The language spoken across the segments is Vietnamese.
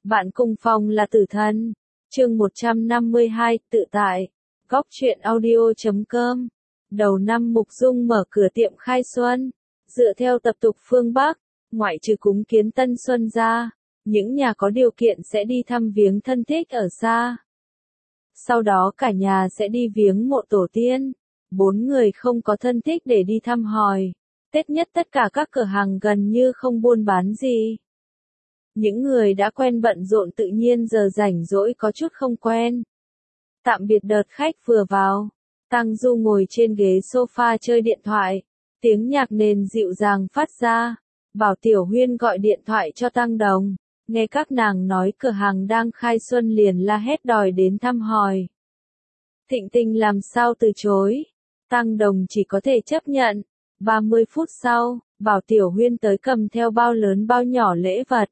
Bạn cùng phòng là tử thần. Chương 152, tự tại. Góc truyện audio.com. Đầu năm Mục Dung mở cửa tiệm khai xuân. Dựa theo tập tục phương Bắc, ngoại trừ cúng kiến Tân Xuân ra, những nhà có điều kiện sẽ đi thăm viếng thân thích ở xa. Sau đó cả nhà sẽ đi viếng mộ tổ tiên. 4 người không có thân thích để đi thăm hỏi. Tết nhất tất cả các cửa hàng gần như không buôn bán gì. Những người đã quen bận rộn tự nhiên giờ rảnh rỗi có chút không quen. Tạm biệt đợt khách vừa vào, Tăng Du ngồi trên ghế sofa chơi điện thoại. Tiếng nhạc nền dịu dàng phát ra. Bảo Tiểu Huyên gọi điện thoại cho Tăng Đồng. Nghe các nàng nói cửa hàng đang khai xuân liền la hét đòi đến thăm hỏi. Thịnh Tình làm sao từ chối. Tăng Đồng chỉ có thể chấp nhận. 30 phút sau, Bảo Tiểu Huyên tới cầm theo bao lớn bao nhỏ lễ vật.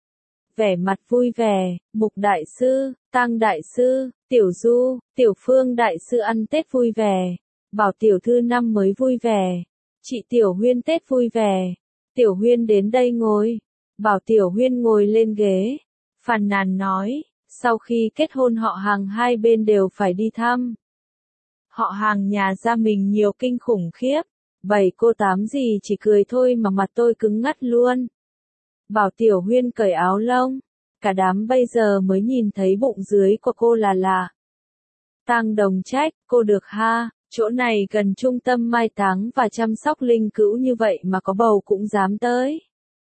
Vẻ mặt vui vẻ, Mục Đại Sư, Tăng Đại Sư, Tiểu Du, Tiểu Phương Đại Sư ăn Tết vui vẻ. Bảo Tiểu Thư năm mới vui vẻ. Chị Tiểu Huyên Tết vui vẻ. Tiểu Huyên đến đây ngồi. Bảo Tiểu Huyên ngồi lên ghế. Phàn nàn nói, sau khi kết hôn họ hàng hai bên đều phải đi thăm. Họ hàng nhà gia mình nhiều kinh khủng khiếp. 7 cô 8 gì chỉ cười thôi mà mặt tôi cứng ngắt luôn. Bảo Tiểu Huyên cởi áo lông. Cả đám bây giờ mới nhìn thấy bụng dưới của cô là lạ. Tăng Đồng trách, cô được ha, chỗ này gần trung tâm mai táng và chăm sóc linh cữu như vậy mà có bầu cũng dám tới.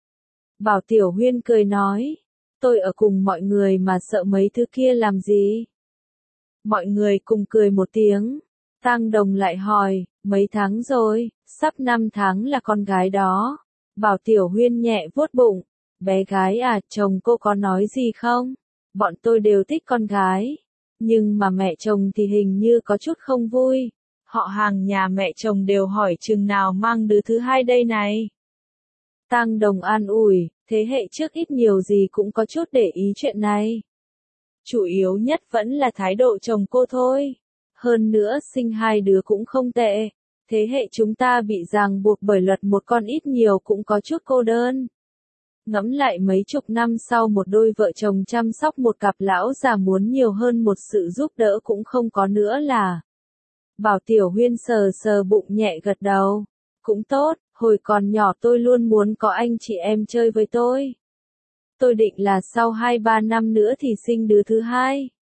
Bảo Tiểu Huyên cười nói, tôi ở cùng mọi người mà sợ mấy thứ kia làm gì. Mọi người cùng cười một tiếng. Tăng Đồng lại hỏi, mấy tháng rồi, sắp 5 tháng là con gái đó. Bảo Tiểu Huyên nhẹ vuốt bụng, bé gái à, chồng cô có nói gì không? Bọn tôi đều thích con gái. Nhưng mà mẹ chồng thì hình như có chút không vui. Họ hàng nhà mẹ chồng đều hỏi chừng nào mang đứa thứ hai đây này. Tăng Đồng an ủi, thế hệ trước ít nhiều gì cũng có chút để ý chuyện này. Chủ yếu nhất vẫn là thái độ chồng cô thôi. Hơn nữa sinh hai đứa cũng không tệ. Thế hệ chúng ta bị ràng buộc bởi luật một con ít nhiều cũng có chút cô đơn. Ngẫm lại mấy chục năm sau một đôi vợ chồng chăm sóc một cặp lão già muốn nhiều hơn một sự giúp đỡ cũng không có nữa là. Bảo Tiểu Huyên sờ sờ bụng nhẹ gật đầu. Cũng tốt, hồi còn nhỏ tôi luôn muốn có anh chị em chơi với tôi. Tôi định là sau 2-3 năm nữa thì sinh đứa thứ hai.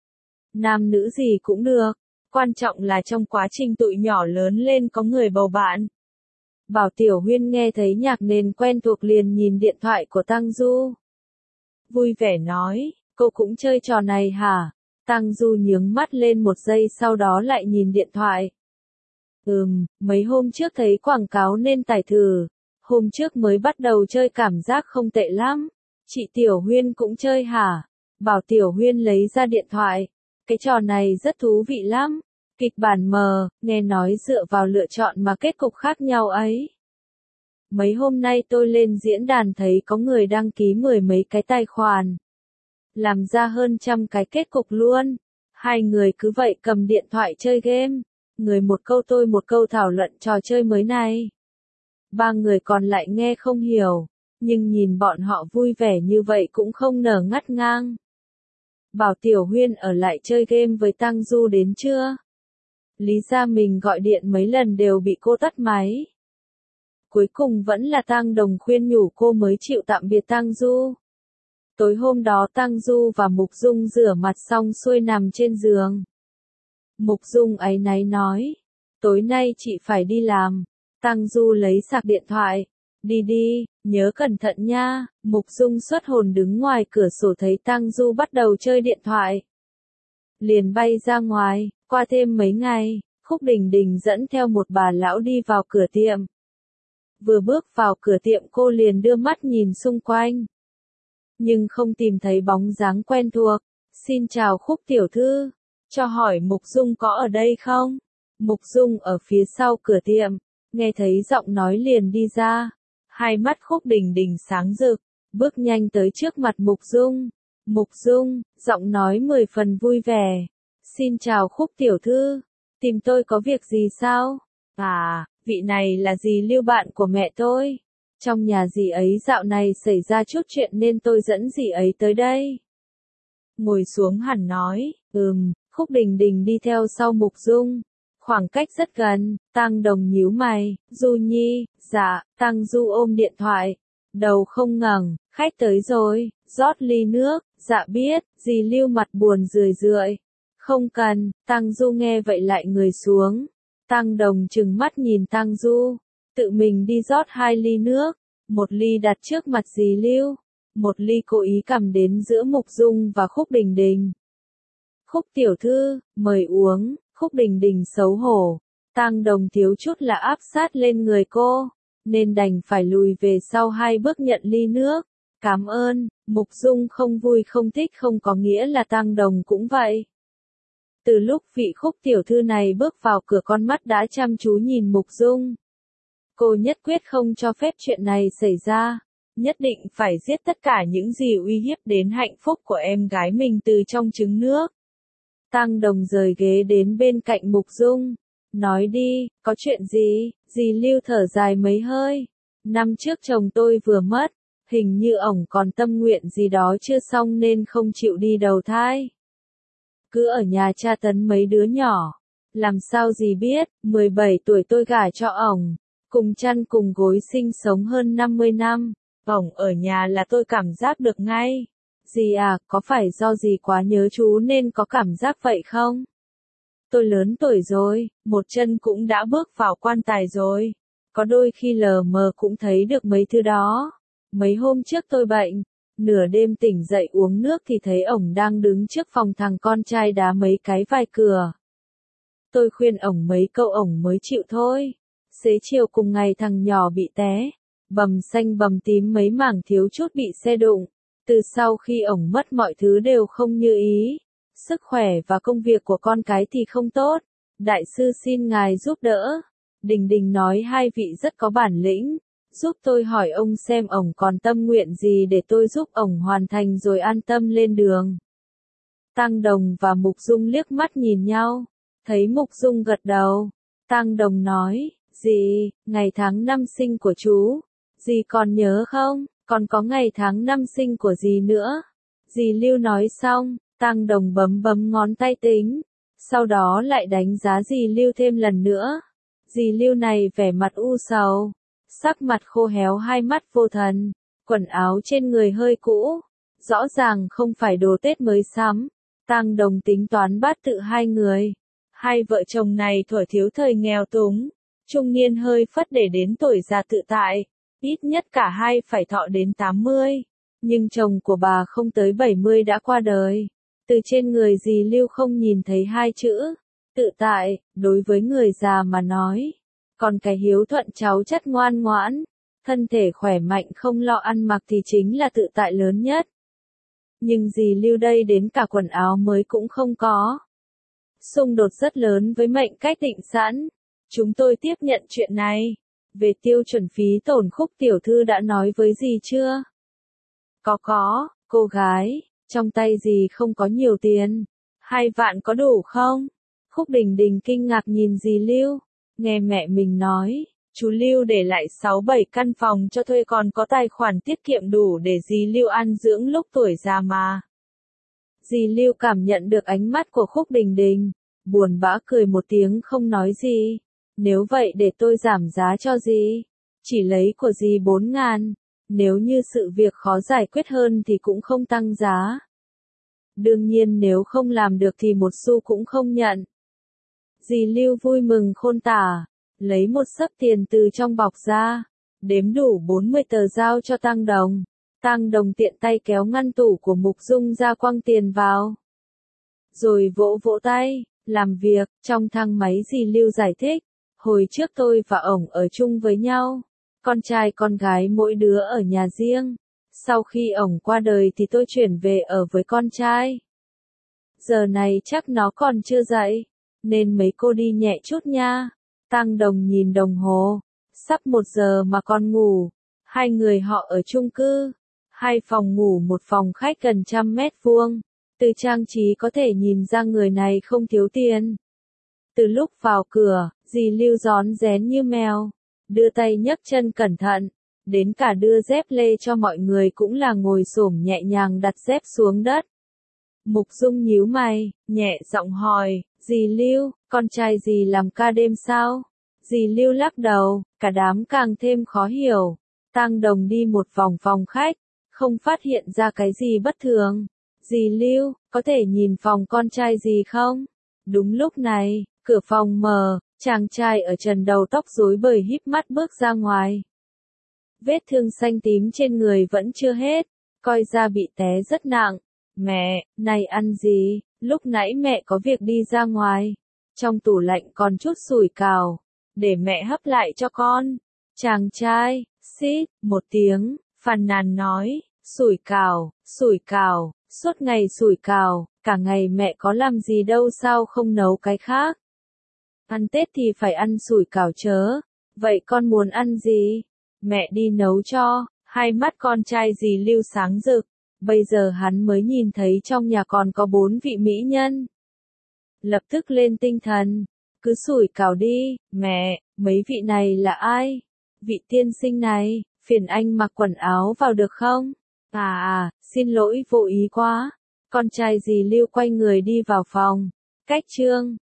Nam nữ gì cũng được. Quan trọng là trong quá trình tụi nhỏ lớn lên có người bầu bạn. Bảo Tiểu Huyên nghe thấy nhạc nền quen thuộc liền nhìn điện thoại của Tăng Du. Vui vẻ nói, cô cũng chơi trò này hả? Tăng Du nhướng mắt lên một giây sau đó lại nhìn điện thoại. Mấy hôm trước thấy quảng cáo nên tải thử. Hôm trước mới bắt đầu chơi cảm giác không tệ lắm. Chị Tiểu Huyên cũng chơi hả? Bảo Tiểu Huyên lấy ra điện thoại. Cái trò này rất thú vị lắm. Kịch bản mờ, nghe nói dựa vào lựa chọn mà kết cục khác nhau ấy. Mấy hôm nay tôi lên diễn đàn thấy có người đăng ký 10 mấy cái tài khoản. Làm ra hơn 100 cái kết cục luôn. Hai người cứ vậy cầm điện thoại chơi game. Người một câu tôi một câu thảo luận trò chơi mới này. 3 người còn lại nghe không hiểu. Nhưng nhìn bọn họ vui vẻ như vậy cũng không nở ngắt ngang. Bảo Tiểu Huyên ở lại chơi game với Tăng Du đến chưa? Lý ra mình gọi điện mấy lần đều bị cô tắt máy. Cuối cùng vẫn là Tăng Đồng khuyên nhủ cô mới chịu tạm biệt Tăng Du. Tối hôm đó Tăng Du và Mục Dung rửa mặt xong xuôi nằm trên giường. Mục Dung áy náy nói, tối nay chị phải đi làm. Tăng Du lấy sạc điện thoại, đi đi, nhớ cẩn thận nha. Mục Dung xuất hồn đứng ngoài cửa sổ thấy Tăng Du bắt đầu chơi điện thoại. Liền bay ra ngoài, qua thêm mấy ngày, Khúc Đình Đình dẫn theo một bà lão đi vào cửa tiệm. Vừa bước vào cửa tiệm cô liền đưa mắt nhìn xung quanh. Nhưng không tìm thấy bóng dáng quen thuộc. Xin chào Khúc tiểu thư, cho hỏi Mục Dung có ở đây không? Mục Dung ở phía sau cửa tiệm, nghe thấy giọng nói liền đi ra. Hai mắt Khúc Đình Đình sáng rực, bước nhanh tới trước mặt Mục Dung. Mục Dung, giọng nói 10 phần vui vẻ. Xin chào Khúc tiểu thư, tìm tôi có việc gì sao? À, vị này là dì Lưu bạn của mẹ tôi. Trong nhà dì ấy dạo này xảy ra chút chuyện nên tôi dẫn dì ấy tới đây. ngồi xuống hẳn nói, Khúc Đình Đình đi theo sau Mục Dung. Khoảng cách rất gần, Tang Đồng nhíu mày, Du Nhi, dạ, Tang Du ôm điện thoại, đầu không ngẩng, khách tới rồi, rót ly nước, dạ biết, dì Lưu mặt buồn rười rượi. Không cần, Tang Du nghe vậy lại người xuống. Tang Đồng trừng mắt nhìn Tang Du, tự mình đi rót 2 ly nước, một ly đặt trước mặt dì Lưu, một ly cố ý cầm đến giữa Mục Dung và Khúc Đình Đình. Khúc tiểu thư, mời uống. Khúc Đình Đình xấu hổ, Tang Đồng thiếu chút là áp sát lên người cô, nên đành phải lùi về sau 2 bước nhận ly nước. Cảm ơn. Mục Dung không vui không thích không có nghĩa là Tang Đồng cũng vậy. Từ lúc vị Khúc tiểu thư này bước vào cửa con mắt đã chăm chú nhìn Mục Dung. Cô nhất quyết không cho phép chuyện này xảy ra, nhất định phải giết tất cả những gì uy hiếp đến hạnh phúc của em gái mình từ trong trứng nước. Tang Đồng rời ghế đến bên cạnh Mục Dung, nói đi, có chuyện gì? Dì Lưu thở dài mấy hơi. Năm trước chồng tôi vừa mất, hình như ổng còn tâm nguyện gì đó chưa xong nên không chịu đi đầu thai. Cứ ở nhà tra tấn mấy đứa nhỏ. Làm sao dì biết, 17 tuổi tôi gả cho ổng, cùng chăn cùng gối sinh sống hơn 50 năm, ổng ở nhà là tôi cảm giác được ngay. Dì à, có phải do dì quá nhớ chú nên có cảm giác vậy không? Tôi lớn tuổi rồi, một chân cũng đã bước vào quan tài rồi. Có đôi khi lờ mờ cũng thấy được mấy thứ đó. Mấy hôm trước tôi bệnh, nửa đêm tỉnh dậy uống nước thì thấy ổng đang đứng trước phòng thằng con trai đá mấy cái vai cửa. Tôi khuyên ổng mấy câu ổng mới chịu thôi. Xế chiều cùng ngày thằng nhỏ bị té, bầm xanh bầm tím mấy mảng thiếu chút bị xe đụng. Từ sau khi ổng mất mọi thứ đều không như ý, sức khỏe và công việc của con cái thì không tốt, đại sư xin ngài giúp đỡ. Đình Đình nói 2 vị rất có bản lĩnh, giúp tôi hỏi ông xem ổng còn tâm nguyện gì để tôi giúp ổng hoàn thành rồi an tâm lên đường. Tang Đồng và Mục Dung liếc mắt nhìn nhau, thấy Mục Dung gật đầu, Tang Đồng nói, dì, ngày tháng năm sinh của chú, dì còn nhớ không? Còn có ngày tháng năm sinh của dì nữa. Dì Lưu nói xong, Tang Đồng bấm bấm ngón tay tính, sau đó lại đánh giá dì Lưu thêm lần nữa. Dì Lưu này vẻ mặt u sầu, sắc mặt khô héo, 2 mắt vô thần, quần áo trên người hơi cũ, rõ ràng không phải đồ Tết mới sắm. Tang Đồng tính toán bát tự 2 người, 2 vợ chồng này thuở thiếu thời nghèo túng, trung niên hơi phất để đến tuổi già tự tại. Ít nhất cả hai phải thọ đến 80, nhưng chồng của bà không tới 70 đã qua đời. Từ trên người dì Lưu không nhìn thấy 2 chữ, tự tại, đối với người già mà nói. Còn cái hiếu thuận cháu chất ngoan ngoãn, thân thể khỏe mạnh không lo ăn mặc thì chính là tự tại lớn nhất. Nhưng dì Lưu đây đến cả quần áo mới cũng không có. Xung đột rất lớn với mệnh cách định sẵn. Chúng tôi tiếp nhận chuyện này. Về tiêu chuẩn phí tổn Khúc tiểu thư đã nói với dì chưa? Có, cô gái, trong tay dì không có nhiều tiền. 2 vạn có đủ không? Khúc Đình Đình kinh ngạc nhìn dì Lưu, nghe mẹ mình nói, chú Lưu để lại 6-7 căn phòng cho thuê còn có tài khoản tiết kiệm đủ để dì Lưu ăn dưỡng lúc tuổi già mà. Dì Lưu cảm nhận được ánh mắt của Khúc Đình Đình, buồn bã cười một tiếng không nói gì. Nếu vậy để tôi giảm giá cho dì, chỉ lấy của dì 4.000, nếu như sự việc khó giải quyết hơn thì cũng không tăng giá. Đương nhiên nếu không làm được thì một xu cũng không nhận. Dì Lưu vui mừng khôn tả, lấy một xấp tiền từ trong bọc ra, đếm đủ 40 tờ giao cho Tang Đồng. Tang Đồng tiện tay kéo ngăn tủ của Mục Dung ra quăng tiền vào. Rồi vỗ vỗ tay, làm việc, trong thang máy dì Lưu giải thích. Hồi trước tôi và ổng ở chung với nhau, con trai con gái mỗi đứa ở nhà riêng. Sau khi ổng qua đời thì tôi chuyển về ở với con trai. Giờ này chắc nó còn chưa dậy, nên mấy cô đi nhẹ chút nha. Tang Đồng nhìn đồng hồ, sắp 1 giờ mà còn ngủ. 2 người họ ở chung cư, 2 phòng ngủ 1 phòng khách gần 100 mét vuông. Từ trang trí có thể nhìn ra người này không thiếu tiền. Từ lúc vào cửa, dì Lưu rón rén như mèo, đưa tay nhấc chân cẩn thận, đến cả đưa dép lê cho mọi người cũng là ngồi xổm nhẹ nhàng đặt dép xuống đất. Mục Dung nhíu mày, nhẹ giọng hỏi, dì Lưu, con trai dì làm ca đêm sao? Dì Lưu lắc đầu, cả đám càng thêm khó hiểu. Tang Đồng đi một vòng phòng khách, không phát hiện ra cái gì bất thường. Dì Lưu, có thể nhìn phòng con trai dì không? Đúng lúc này, cửa phòng mở, chàng trai ở trần đầu tóc rối bời híp mắt bước ra ngoài. Vết thương xanh tím trên người vẫn chưa hết, coi ra bị té rất nặng. Mẹ, này ăn gì? Lúc nãy mẹ có việc đi ra ngoài. Trong tủ lạnh còn chút sủi cảo, để mẹ hấp lại cho con. Chàng trai, xít, một tiếng, phàn nàn nói, sủi cảo, suốt ngày sủi cảo, cả ngày mẹ có làm gì đâu sao không nấu cái khác. Ăn Tết thì phải ăn sủi cảo chớ, vậy con muốn ăn gì? Mẹ đi nấu cho. Hai mắt con trai dì Lưu sáng rực, bây giờ hắn mới nhìn thấy trong nhà còn có 4 vị mỹ nhân. Lập tức lên tinh thần, cứ sủi cảo đi, mẹ, mấy vị này là ai? Vị tiên sinh này, phiền anh mặc quần áo vào được không? Xin lỗi vô ý quá. Con trai dì Lưu quay người đi vào phòng. Cách chương